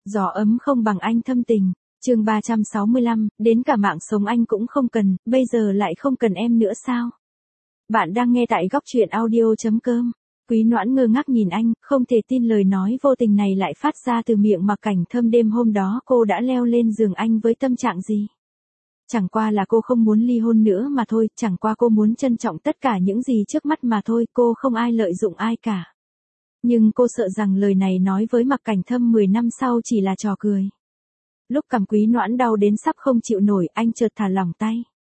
Gió ấm không bằng anh thâm tình. Chương 365, đến cả mạng sống anh cũng không cần, bây giờ lại không cần em nữa sao? Bạn đang nghe tại góc truyện audio.com. Quý Noãn ngơ ngác nhìn anh, không thể tin lời nói vô tình này lại phát ra từ miệng Mạc Cảnh Thâm. Đêm hôm đó cô đã leo lên giường anh với tâm trạng gì? Chẳng qua là cô không muốn ly hôn nữa mà thôi, chẳng qua cô muốn trân trọng tất cả những gì trước mắt mà thôi, cô không ai lợi dụng ai cả. Nhưng cô sợ rằng lời này nói với Mạc Cảnh Thâm 10 năm sau chỉ là trò cười. Lúc cằm Quý Noãn đau đến sắp không chịu nổi, anh chợt thả lỏng tay.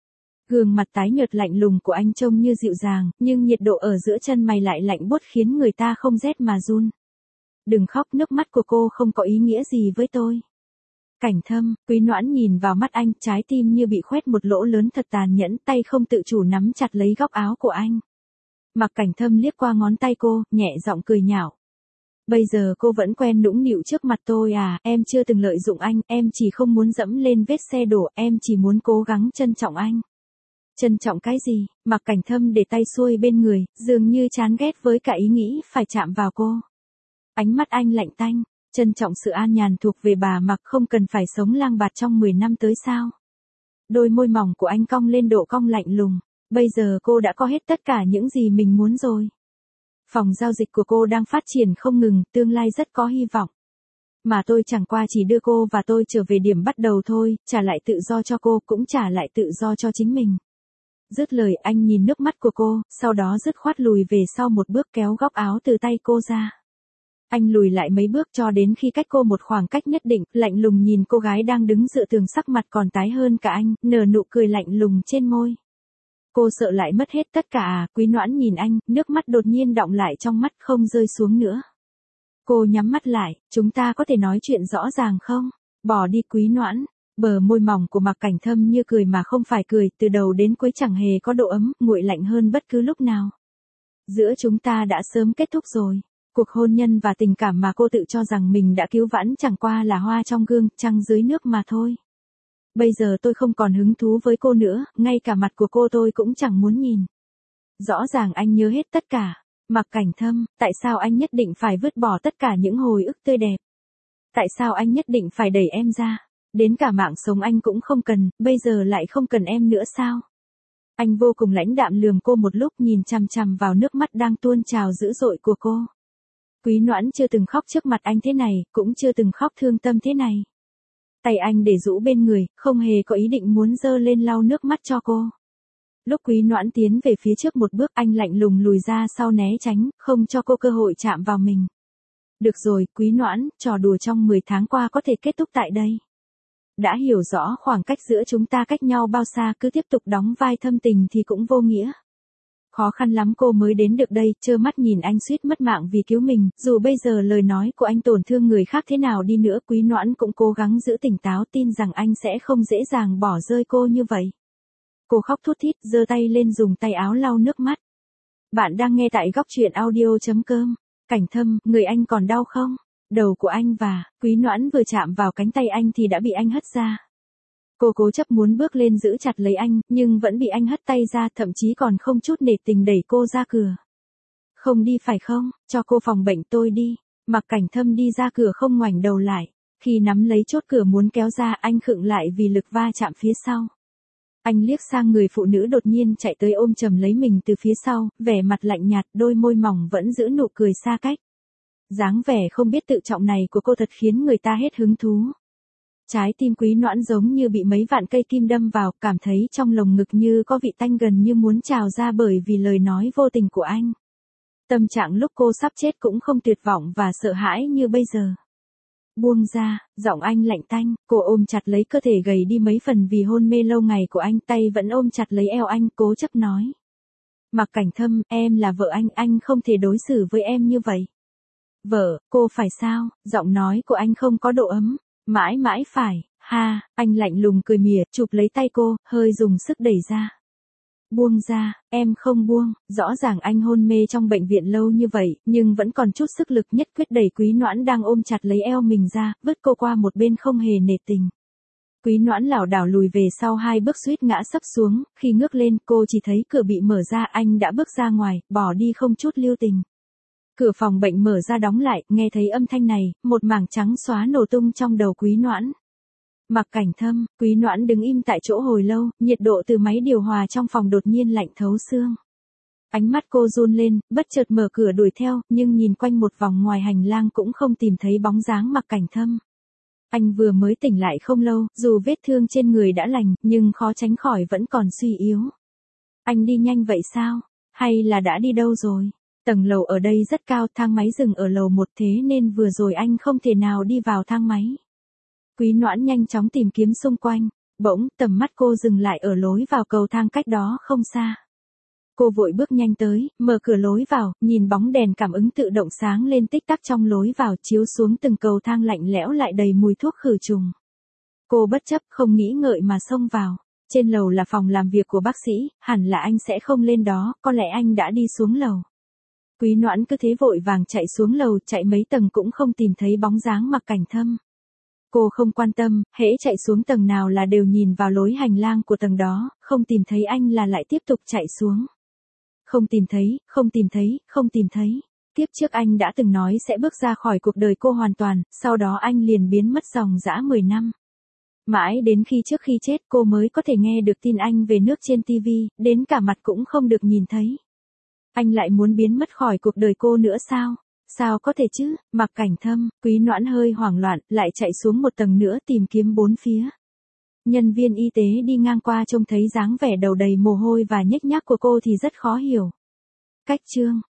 Gương mặt tái nhợt lạnh lùng của anh trông như dịu dàng, nhưng nhiệt độ ở giữa chân mày lại lạnh buốt khiến người ta không rét mà run. Đừng khóc, nước mắt của cô không có ý nghĩa gì với tôi. Cảnh Thâm, Quý Noãn nhìn vào mắt anh, trái tim như bị khoét một lỗ lớn thật tàn nhẫn, tay không tự chủ nắm chặt lấy góc áo của anh. Mạc Cảnh Thâm liếc qua ngón tay cô, nhẹ giọng cười nhạo. Bây giờ cô vẫn quen nũng nịu trước mặt tôi à? Em chưa từng lợi dụng anh, em chỉ không muốn dẫm lên vết xe đổ, em chỉ muốn cố gắng trân trọng anh. Trân trọng cái gì? Mạc Cảnh Thâm để tay xuôi bên người, dường như chán ghét với cả ý nghĩ phải chạm vào cô. Ánh mắt anh lạnh tanh, trân trọng sự an nhàn thuộc về bà Mạc, không cần phải sống lang bạt trong 10 năm tới sao? Đôi môi mỏng của anh cong lên độ cong lạnh lùng. Bây giờ cô đã có hết tất cả những gì mình muốn rồi. Phòng giao dịch của cô đang phát triển không ngừng, tương lai rất có hy vọng. Mà tôi chẳng qua chỉ đưa cô và tôi trở về điểm bắt đầu thôi, trả lại tự do cho cô, cũng trả lại tự do cho chính mình. Dứt lời anh nhìn nước mắt của cô, sau đó dứt khoát lùi về sau một bước kéo góc áo từ tay cô ra. Anh lùi lại mấy bước cho đến khi cách cô một khoảng cách nhất định, lạnh lùng nhìn cô gái đang đứng dựa tường, sắc mặt còn tái hơn cả anh, nở nụ cười lạnh lùng trên môi. Cô sợ lại mất hết tất cả à? Quý Noãn nhìn anh, nước mắt đột nhiên đọng lại trong mắt không rơi xuống nữa. Cô nhắm mắt lại, chúng ta có thể nói chuyện rõ ràng không? Bỏ đi Quý Noãn. Bờ môi mỏng của Mạc Cảnh Thâm như cười mà không phải cười, từ đầu đến cuối chẳng hề có độ ấm, nguội lạnh hơn bất cứ lúc nào. Giữa chúng ta đã sớm kết thúc rồi. Cuộc hôn nhân và tình cảm mà cô tự cho rằng mình đã cứu vãn chẳng qua là hoa trong gương, trăng dưới nước mà thôi. Bây giờ tôi không còn hứng thú với cô nữa, ngay cả mặt của cô tôi cũng chẳng muốn nhìn. Rõ ràng anh nhớ hết tất cả. Mạc Cảnh Thâm, tại sao anh nhất định phải vứt bỏ tất cả những hồi ức tươi đẹp? Tại sao anh nhất định phải đẩy em ra? Đến cả mạng sống anh cũng không cần, bây giờ lại không cần em nữa sao? Anh vô cùng lãnh đạm lườm cô một lúc, nhìn chằm chằm vào nước mắt đang tuôn trào dữ dội của cô. Quý Noãn chưa từng khóc trước mặt anh thế này, cũng chưa từng khóc thương tâm thế này. Tay anh để rũ bên người, không hề có ý định muốn giơ lên lau nước mắt cho cô. Lúc Quý Noãn tiến về phía trước một bước, anh lạnh lùng lùi ra sau né tránh, không cho cô cơ hội chạm vào mình. Được rồi, Quý Noãn, trò đùa trong 10 tháng qua có thể kết thúc tại đây. Đã hiểu rõ khoảng cách giữa chúng ta cách nhau bao xa, cứ tiếp tục đóng vai thâm tình thì cũng vô nghĩa. Khó khăn lắm cô mới đến được đây, trơ mắt nhìn anh suýt mất mạng vì cứu mình, dù bây giờ lời nói của anh tổn thương người khác thế nào đi nữa, Quý Noãn cũng cố gắng giữ tỉnh táo, tin rằng anh sẽ không dễ dàng bỏ rơi cô như vậy. Cô khóc thút thít, giơ tay lên dùng tay áo lau nước mắt. Bạn đang nghe tại góc truyện audio.com. Cảnh Thâm, người anh còn đau không? Đầu của anh và Quý Noãn vừa chạm vào cánh tay anh thì đã bị anh hất ra. Cô cố chấp muốn bước lên giữ chặt lấy anh, nhưng vẫn bị anh hất tay ra, thậm chí còn không chút nể tình đẩy cô ra cửa. Không đi phải không? Cho cô phòng bệnh tôi đi. Mạc Cảnh Thâm đi ra cửa không ngoảnh đầu lại. Khi nắm lấy chốt cửa muốn kéo ra, anh khựng lại vì lực va chạm phía sau. Anh liếc sang người phụ nữ đột nhiên chạy tới ôm chầm lấy mình từ phía sau, vẻ mặt lạnh nhạt, đôi môi mỏng vẫn giữ nụ cười xa cách. Dáng vẻ không biết tự trọng này của cô thật khiến người ta hết hứng thú. Trái tim Quý Noãn giống như bị mấy vạn cây kim đâm vào, cảm thấy trong lồng ngực như có vị tanh gần như muốn trào ra bởi vì lời nói vô tình của anh. Tâm trạng lúc cô sắp chết cũng không tuyệt vọng và sợ hãi như bây giờ. Buông ra, giọng anh lạnh tanh, cô ôm chặt lấy cơ thể gầy đi mấy phần vì hôn mê lâu ngày của anh, tay vẫn ôm chặt lấy eo anh, cố chấp nói. Mạc Cảnh Thâm, em là vợ anh không thể đối xử với em như vậy. Vợ, cô phải sao? Giọng nói của anh không có độ ấm. Mãi mãi phải, ha, anh lạnh lùng cười mỉa, chụp lấy tay cô, hơi dùng sức đẩy ra. Buông ra, em không buông, rõ ràng anh hôn mê trong bệnh viện lâu như vậy, nhưng vẫn còn chút sức lực, nhất quyết đẩy Quý Noãn đang ôm chặt lấy eo mình ra, vứt cô qua một bên không hề nể tình. Quý Noãn lảo đảo lùi về sau 2 bước suýt ngã sấp xuống, khi ngước lên cô chỉ thấy cửa bị mở ra, anh đã bước ra ngoài, bỏ đi không chút lưu tình. Cửa phòng bệnh mở ra đóng lại, nghe thấy âm thanh này, một mảng trắng xóa nổ tung trong đầu Quý Noãn. Mặc Cảnh Thâm, Quý Noãn đứng im tại chỗ hồi lâu, nhiệt độ từ máy điều hòa trong phòng đột nhiên lạnh thấu xương. Ánh mắt cô run lên, bất chợt mở cửa đuổi theo, nhưng nhìn quanh một vòng ngoài hành lang cũng không tìm thấy bóng dáng Mặc Cảnh Thâm. Anh vừa mới tỉnh lại không lâu, dù vết thương trên người đã lành, nhưng khó tránh khỏi vẫn còn suy yếu. Anh đi nhanh vậy sao? Hay là đã đi đâu rồi? Tầng lầu ở đây rất cao, thang máy dừng ở lầu 1 thế nên vừa rồi anh không thể nào đi vào thang máy. Quý Noãn nhanh chóng tìm kiếm xung quanh, bỗng tầm mắt cô dừng lại ở lối vào cầu thang cách đó không xa. Cô vội bước nhanh tới, mở cửa lối vào, nhìn bóng đèn cảm ứng tự động sáng lên tích tắc trong lối vào chiếu xuống từng cầu thang lạnh lẽo lại đầy mùi thuốc khử trùng. Cô bất chấp không nghĩ ngợi mà xông vào. Trên lầu là phòng làm việc của bác sĩ, hẳn là anh sẽ không lên đó, có lẽ anh đã đi xuống lầu. Quý Noãn cứ thế vội vàng chạy xuống lầu, chạy mấy tầng cũng không tìm thấy bóng dáng Mặc Cảnh Thâm. Cô không quan tâm, hễ chạy xuống tầng nào là đều nhìn vào lối hành lang của tầng đó, không tìm thấy anh là lại tiếp tục chạy xuống. Không tìm thấy, không tìm thấy, không tìm thấy. Tiếp trước anh đã từng nói sẽ bước ra khỏi cuộc đời cô hoàn toàn, sau đó anh liền biến mất dòng dã 10 năm. Mãi đến khi trước khi chết cô mới có thể nghe được tin anh về nước trên TV, đến cả mặt cũng không được nhìn thấy. Anh lại muốn biến mất khỏi cuộc đời cô nữa sao? Sao có thể chứ? Mặc Cảnh Thâm, Quý Noãn hơi hoảng loạn, lại chạy xuống một tầng nữa tìm kiếm bốn phía. Nhân viên y tế đi ngang qua trông thấy dáng vẻ đầu đầy mồ hôi và nhếch nhác của cô thì rất khó hiểu. Cách chương